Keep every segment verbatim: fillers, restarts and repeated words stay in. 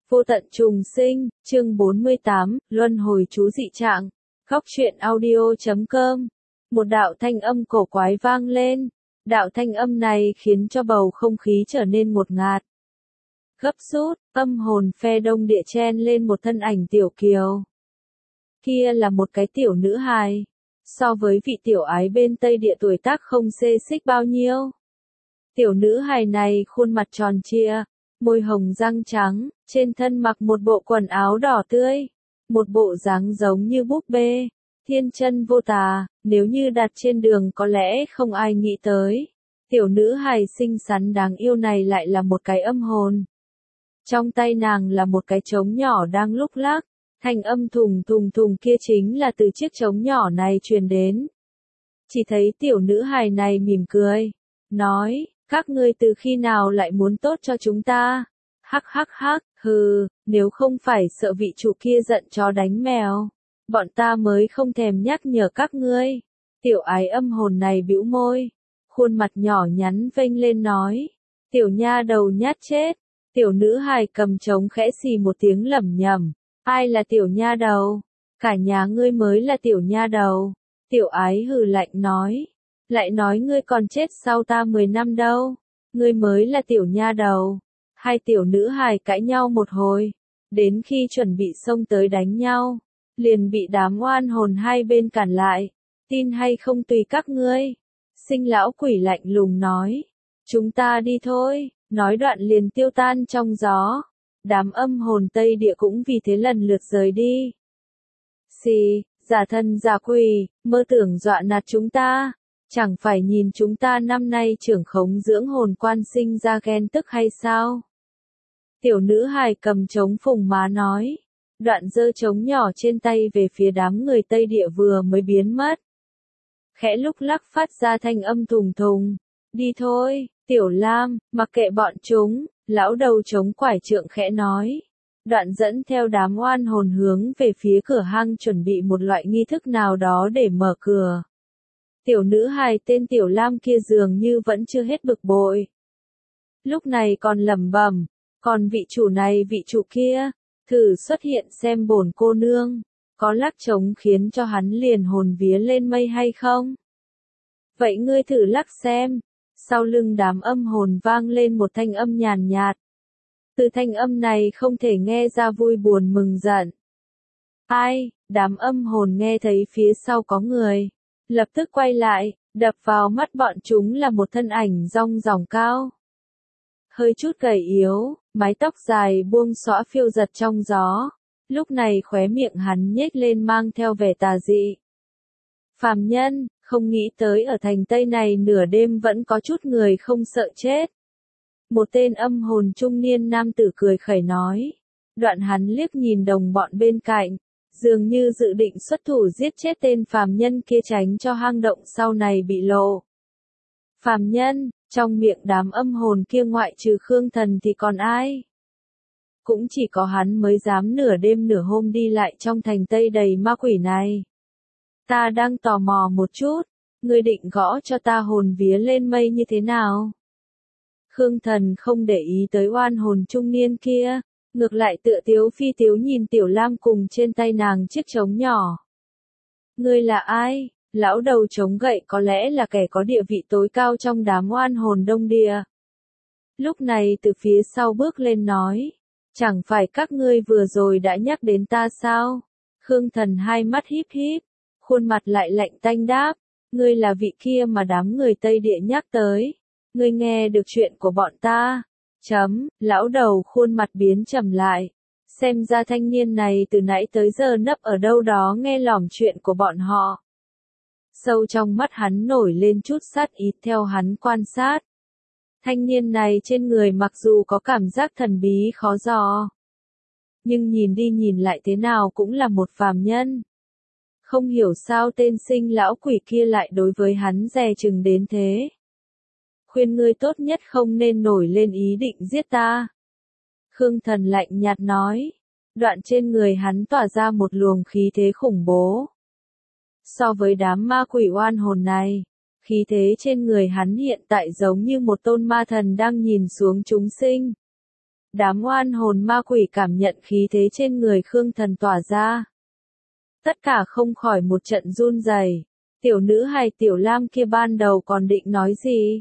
Vô tận trùng sinh, chương bốn mươi tám, luân hồi chú dị trạng. Góc truyện audio chấm com. Một đạo thanh âm cổ quái vang lên. Đạo thanh âm này khiến cho bầu không khí trở nên ngột ngạt. Gấp rút, âm hồn phe đông địa chen lên một thân ảnh tiểu kiều. Kia là một cái tiểu nữ hài. So với vị tiểu ái bên Tây địa tuổi tác không xê xích bao nhiêu. Tiểu nữ hài này khuôn mặt tròn trịa, môi hồng răng trắng, trên thân mặc một bộ quần áo đỏ tươi, một bộ dáng giống như búp bê, thiên chân vô tà, nếu như đặt trên đường có lẽ không ai nghĩ tới. Tiểu nữ hài xinh xắn đáng yêu này lại là một cái âm hồn. Trong tay nàng là một cái trống nhỏ đang lúc lắc, thanh âm thùng thùng thùng kia chính là từ chiếc trống nhỏ này truyền đến. Chỉ thấy tiểu nữ hài này mỉm cười, nói, các ngươi từ khi nào lại muốn tốt cho chúng ta? Hắc hắc hắc, hừ, nếu không phải sợ vị chủ kia giận chó đánh mèo, bọn ta mới không thèm nhắc nhở các ngươi. Tiểu ái âm hồn này bĩu môi, khuôn mặt nhỏ nhắn vênh lên nói, tiểu nha đầu nhát chết. Tiểu nữ hài cầm trống khẽ xì một tiếng lẩm nhẩm, ai là tiểu nha đầu? Cả nhà ngươi mới là tiểu nha đầu. Tiểu ái hừ lạnh nói, lại nói ngươi còn chết sau ta mười năm đâu, ngươi mới là tiểu nha đầu. Hai tiểu nữ hài cãi nhau một hồi, đến khi chuẩn bị xông tới đánh nhau, liền bị đám oan hồn hai bên cản lại, tin hay không tùy các ngươi. Sinh lão quỷ lạnh lùng nói, chúng ta đi thôi, nói đoạn liền tiêu tan trong gió. Đám âm hồn Tây địa cũng vì thế lần lượt rời đi. Xì, giả thân giả quỷ, mơ tưởng dọa nạt chúng ta. Chẳng phải nhìn chúng ta năm nay trưởng khống dưỡng hồn quan sinh ra ghen tức hay sao? Tiểu nữ hài cầm trống phùng má nói. Đoạn giơ trống nhỏ trên tay về phía đám người Tây địa vừa mới biến mất. Khẽ lúc lắc phát ra thanh âm thùng thùng. Đi thôi, tiểu lam, mặc kệ bọn chúng, lão đầu trống quải trượng khẽ nói. Đoạn dẫn theo đám oan hồn hướng về phía cửa hang chuẩn bị một loại nghi thức nào đó để mở cửa. Tiểu nữ hài tên Tiểu Lam kia dường như vẫn chưa hết bực bội. Lúc này còn lẩm bẩm, còn vị chủ này vị chủ kia, thử xuất hiện xem bổn cô nương, có lắc trống khiến cho hắn liền hồn vía lên mây hay không? Vậy ngươi thử lắc xem. Sau lưng đám âm hồn vang lên một thanh âm nhàn nhạt. Từ thanh âm này không thể nghe ra vui buồn mừng giận. Ai, đám âm hồn nghe thấy phía sau có người. Lập tức quay lại, đập vào mắt bọn chúng là một thân ảnh rong ròng cao. Hơi chút gầy yếu, mái tóc dài buông xõa phiêu giật trong gió. Lúc này khóe miệng hắn nhếch lên mang theo vẻ tà dị. Phàm nhân, không nghĩ tới ở thành Tây này nửa đêm vẫn có chút người không sợ chết. Một tên âm hồn trung niên nam tử cười khẩy nói. Đoạn hắn liếc nhìn đồng bọn bên cạnh. Dường như dự định xuất thủ giết chết tên phàm nhân kia tránh cho hang động sau này bị lộ. Phàm nhân, trong miệng đám âm hồn kia ngoại trừ Khương Thần thì còn ai? Cũng chỉ có hắn mới dám nửa đêm nửa hôm đi lại trong thành Tây đầy ma quỷ này. Ta đang tò mò một chút, ngươi định gõ cho ta hồn vía lên mây như thế nào? Khương Thần không để ý tới oan hồn trung niên kia. Ngược lại tựa tiếu phi tiếu nhìn Tiểu Lam cùng trên tay nàng chiếc trống nhỏ. Ngươi là ai? Lão đầu trống gậy có lẽ là kẻ có địa vị tối cao trong đám oan hồn đông địa. Lúc này từ phía sau bước lên nói. Chẳng phải các ngươi vừa rồi đã nhắc đến ta sao? Khương Thần hai mắt híp híp, khuôn mặt lại lạnh tanh đáp. Ngươi là vị kia mà đám người Tây địa nhắc tới. Ngươi nghe được chuyện của bọn ta. Chấm, lão đầu khuôn mặt biến trầm lại. Xem ra thanh niên này từ nãy tới giờ nấp ở đâu đó nghe lỏm chuyện của bọn họ. Sâu trong mắt hắn nổi lên chút sát ý theo hắn quan sát. Thanh niên này trên người mặc dù có cảm giác thần bí khó dò. Nhưng nhìn đi nhìn lại thế nào cũng là một phàm nhân. Không hiểu sao tên sinh lão quỷ kia lại đối với hắn dè chừng đến thế. Khuyên ngươi tốt nhất không nên nổi lên ý định giết ta. Khương Thần lạnh nhạt nói. Đoạn trên người hắn tỏa ra một luồng khí thế khủng bố. So với đám ma quỷ oan hồn này, khí thế trên người hắn hiện tại giống như một tôn ma thần đang nhìn xuống chúng sinh. Đám oan hồn ma quỷ cảm nhận khí thế trên người Khương Thần tỏa ra. Tất cả không khỏi một trận run rẩy. Tiểu nữ hài Tiểu Lam kia ban đầu còn định nói gì?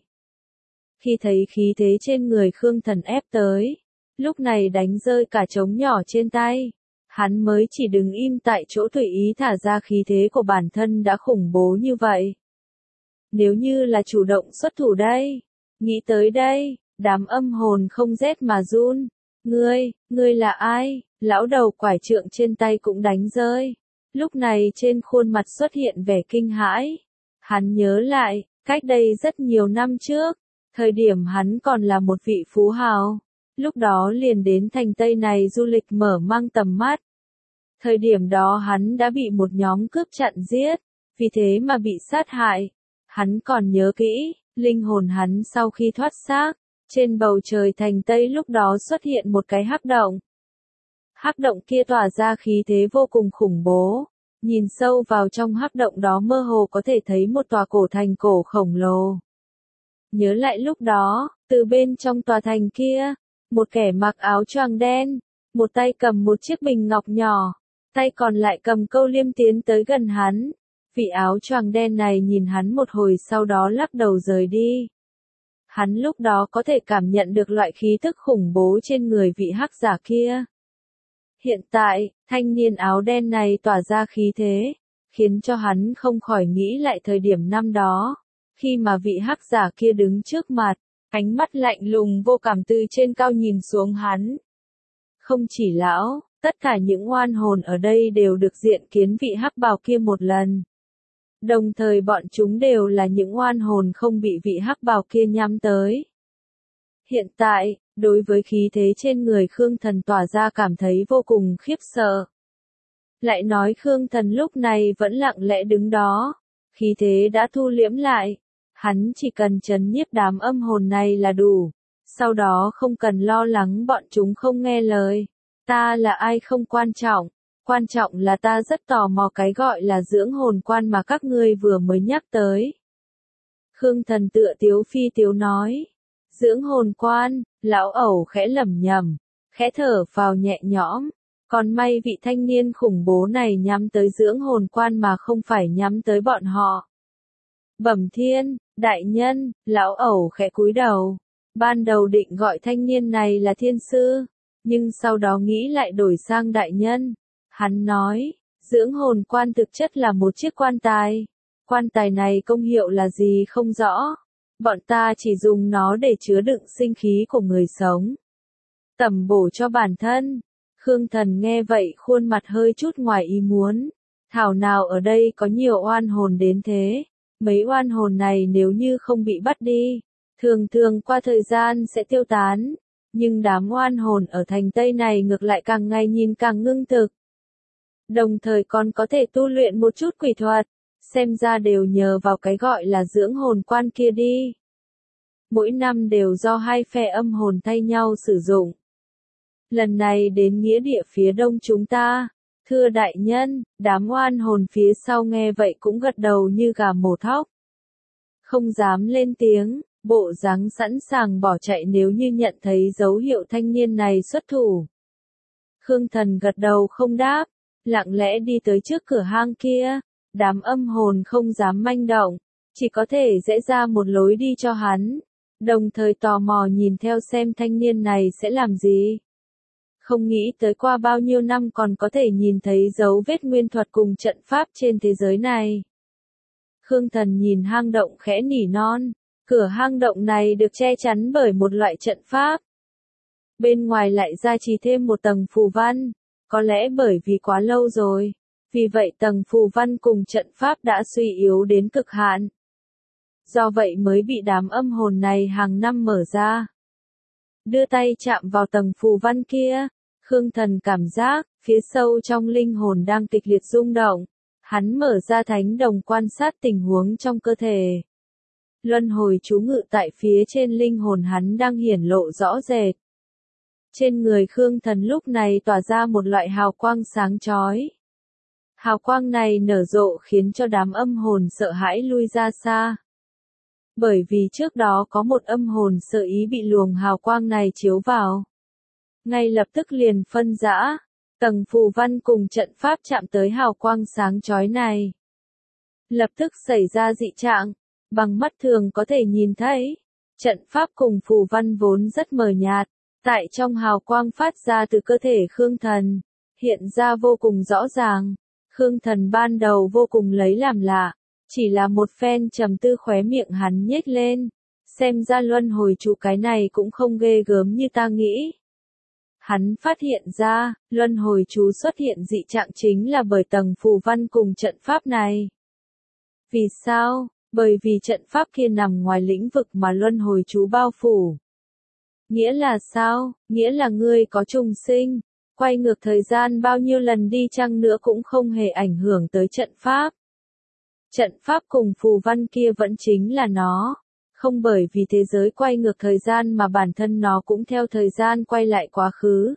Khi thấy khí thế trên người Khương Thần ép tới, lúc này đánh rơi cả trống nhỏ trên tay. Hắn mới chỉ đứng im tại chỗ tùy ý thả ra khí thế của bản thân đã khủng bố như vậy. Nếu như là chủ động xuất thủ đây, nghĩ tới đây, đám âm hồn không rét mà run. Ngươi, ngươi là ai? Lão đầu quải trượng trên tay cũng đánh rơi. Lúc này trên khuôn mặt xuất hiện vẻ kinh hãi. Hắn nhớ lại, cách đây rất nhiều năm trước, thời điểm hắn còn là một vị phú hào. Lúc đó liền đến thành Tây này du lịch mở mang tầm mắt. Thời điểm đó hắn đã bị một nhóm cướp chặn giết, vì thế mà bị sát hại. Hắn còn nhớ kỹ, linh hồn hắn sau khi thoát xác, trên bầu trời thành Tây lúc đó xuất hiện một cái hắc động. Hắc động kia tỏa ra khí thế vô cùng khủng bố, nhìn sâu vào trong hắc động đó mơ hồ có thể thấy một tòa cổ thành cổ khổng lồ. Nhớ lại lúc đó, từ bên trong tòa thành kia, một kẻ mặc áo choàng đen, một tay cầm một chiếc bình ngọc nhỏ, tay còn lại cầm câu liêm tiến tới gần hắn. Vị áo choàng đen này nhìn hắn một hồi sau đó lắc đầu rời đi. Hắn lúc đó có thể cảm nhận được loại khí tức khủng bố trên người vị hắc giả kia. Hiện tại, thanh niên áo đen này tỏa ra khí thế, khiến cho hắn không khỏi nghĩ lại thời điểm năm đó, khi mà vị hắc giả kia đứng trước mặt, ánh mắt lạnh lùng vô cảm từ trên cao nhìn xuống hắn. Không chỉ lão, tất cả những oan hồn ở đây đều được diện kiến vị hắc bào kia một lần. Đồng thời bọn chúng đều là những oan hồn không bị vị hắc bào kia nhắm tới. Hiện tại, đối với khí thế trên người Khương Thần tỏa ra cảm thấy vô cùng khiếp sợ. Lại nói Khương Thần lúc này vẫn lặng lẽ đứng đó, khí thế đã thu liễm lại, hắn chỉ cần trấn nhiếp đám âm hồn này là đủ, sau đó không cần lo lắng bọn chúng không nghe lời. Ta là ai không quan trọng, quan trọng là ta rất tò mò cái gọi là dưỡng hồn quan mà các ngươi vừa mới nhắc tới. Khương Thần tựa tiếu phi tiếu nói. Dưỡng hồn quan, lão ẩu khẽ lẩm nhẩm, khẽ thở phào nhẹ nhõm, còn may vị thanh niên khủng bố này nhắm tới dưỡng hồn quan mà không phải nhắm tới bọn họ. Bẩm thiên, đại nhân, lão ẩu khẽ cúi đầu, ban đầu định gọi thanh niên này là thiên sư, nhưng sau đó nghĩ lại đổi sang đại nhân. Hắn nói, dưỡng hồn quan thực chất là một chiếc quan tài, quan tài này công hiệu là gì không rõ. Bọn ta chỉ dùng nó để chứa đựng sinh khí của người sống. Tẩm bổ cho bản thân. Khương Thần nghe vậy khuôn mặt hơi chút ngoài ý muốn. Thảo nào ở đây có nhiều oan hồn đến thế. Mấy oan hồn này nếu như không bị bắt đi, thường thường qua thời gian sẽ tiêu tán. Nhưng đám oan hồn ở thành Tây này ngược lại càng ngày nhìn càng ngưng thực. Đồng thời còn có thể tu luyện một chút quỷ thuật. Xem ra đều nhờ vào cái gọi là dưỡng hồn quan kia đi. Mỗi năm đều do hai phe âm hồn thay nhau sử dụng. Lần này đến nghĩa địa phía đông chúng ta. Thưa đại nhân, đám oan hồn phía sau nghe vậy cũng gật đầu như gà mổ thóc. Không dám lên tiếng, bộ dáng sẵn sàng bỏ chạy nếu như nhận thấy dấu hiệu thanh niên này xuất thủ. Khương Thần gật đầu không đáp, lặng lẽ đi tới trước cửa hang kia. Đám âm hồn không dám manh động, chỉ có thể dễ ra một lối đi cho hắn, đồng thời tò mò nhìn theo xem thanh niên này sẽ làm gì. Không nghĩ tới qua bao nhiêu năm còn có thể nhìn thấy dấu vết nguyên thuật cùng trận pháp trên thế giới này. Khương Thần nhìn hang động khẽ nỉ non, cửa hang động này được che chắn bởi một loại trận pháp. Bên ngoài lại gia trì thêm một tầng phù văn, có lẽ bởi vì quá lâu rồi. Vì vậy tầng phù văn cùng trận pháp đã suy yếu đến cực hạn. Do vậy mới bị đám âm hồn này hàng năm mở ra. Đưa tay chạm vào tầng phù văn kia, Khương Thần cảm giác, phía sâu trong linh hồn đang kịch liệt rung động. Hắn mở ra thánh đồng quan sát tình huống trong cơ thể. Luân hồi chú ngự tại phía trên linh hồn hắn đang hiển lộ rõ rệt. Trên người Khương Thần lúc này tỏa ra một loại hào quang sáng chói. Hào quang này nở rộ khiến cho đám âm hồn sợ hãi lui ra xa. Bởi vì trước đó có một âm hồn sợ ý bị luồng hào quang này chiếu vào. ngay lập tức liền phân rã. Tầng phù văn cùng trận pháp chạm tới hào quang sáng chói này. Lập tức xảy ra dị trạng, bằng mắt thường có thể nhìn thấy. Trận pháp cùng phù văn vốn rất mờ nhạt, tại trong hào quang phát ra từ cơ thể Khương Thần, hiện ra vô cùng rõ ràng. Khương Thần ban đầu vô cùng lấy làm lạ, chỉ là một phen trầm tư khóe miệng hắn nhếch lên, xem ra luân hồi chú cái này cũng không ghê gớm như ta nghĩ. Hắn phát hiện ra, luân hồi chú xuất hiện dị trạng chính là bởi tầng phù văn cùng trận pháp này. Vì sao? Bởi vì trận pháp kia nằm ngoài lĩnh vực mà luân hồi chú bao phủ. Nghĩa là sao? Nghĩa là ngươi có trùng sinh, quay ngược thời gian bao nhiêu lần đi chăng nữa cũng không hề ảnh hưởng tới trận pháp. Trận pháp cùng phù văn kia vẫn chính là nó, không bởi vì thế giới quay ngược thời gian mà bản thân nó cũng theo thời gian quay lại quá khứ.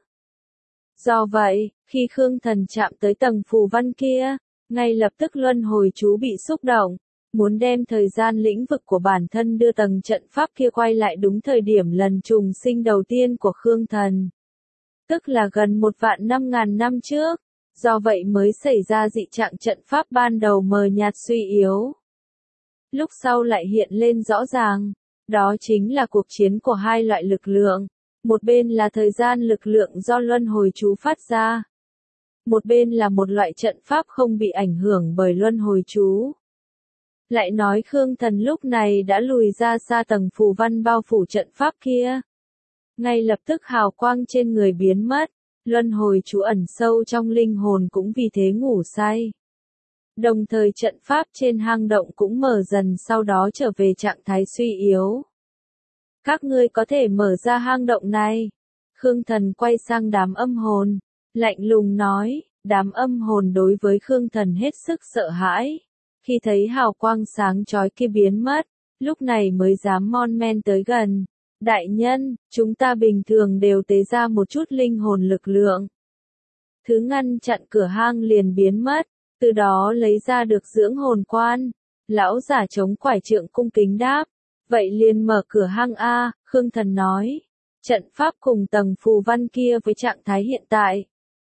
Do vậy, khi Khương Thần chạm tới tầng phù văn kia, ngay lập tức luân hồi chú bị xúc động, muốn đem thời gian lĩnh vực của bản thân đưa tầng trận pháp kia quay lại đúng thời điểm lần trùng sinh đầu tiên của Khương Thần. Tức là gần một vạn năm ngàn năm trước, do vậy mới xảy ra dị trạng trận pháp ban đầu mờ nhạt suy yếu. Lúc sau lại hiện lên rõ ràng, đó chính là cuộc chiến của hai loại lực lượng, một bên là thời gian lực lượng do luân hồi chú phát ra, một bên là một loại trận pháp không bị ảnh hưởng bởi luân hồi chú. Lại nói Khương Thần lúc này đã lùi ra xa tầng phù văn bao phủ trận pháp kia. Ngay lập tức hào quang trên người biến mất, luân hồi chú ẩn sâu trong linh hồn cũng vì thế ngủ say. Đồng thời trận pháp trên hang động cũng mở dần sau đó trở về trạng thái suy yếu. Các ngươi có thể mở ra hang động này. Khương Thần quay sang đám âm hồn, lạnh lùng nói, đám âm hồn đối với Khương Thần hết sức sợ hãi. Khi thấy hào quang sáng chói kia biến mất, lúc này mới dám mon men tới gần. Đại nhân, chúng ta bình thường đều tế ra một chút linh hồn lực lượng. Thứ ngăn chặn cửa hang liền biến mất, từ đó lấy ra được dưỡng hồn quan. Lão giả chống quải trượng cung kính đáp, vậy liền mở cửa hang A, Khương Thần nói. Trận pháp cùng tầng phù văn kia với trạng thái hiện tại.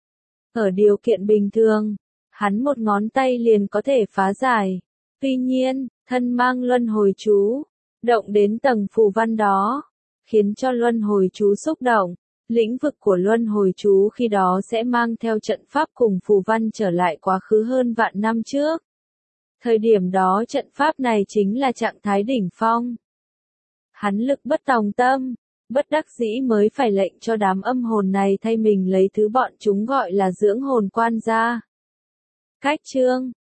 Ở điều kiện bình thường, hắn một ngón tay liền có thể phá giải. Tuy nhiên, thân mang luân hồi chú, động đến tầng phù văn đó, khiến cho luân hồi chú xúc động, lĩnh vực của luân hồi chú khi đó sẽ mang theo trận pháp cùng phù văn trở lại quá khứ hơn vạn năm trước. Thời điểm đó trận pháp này chính là trạng thái đỉnh phong. Hắn lực bất tòng tâm, bất đắc dĩ mới phải lệnh cho đám âm hồn này thay mình lấy thứ bọn chúng gọi là dưỡng hồn quan ra. Cách chương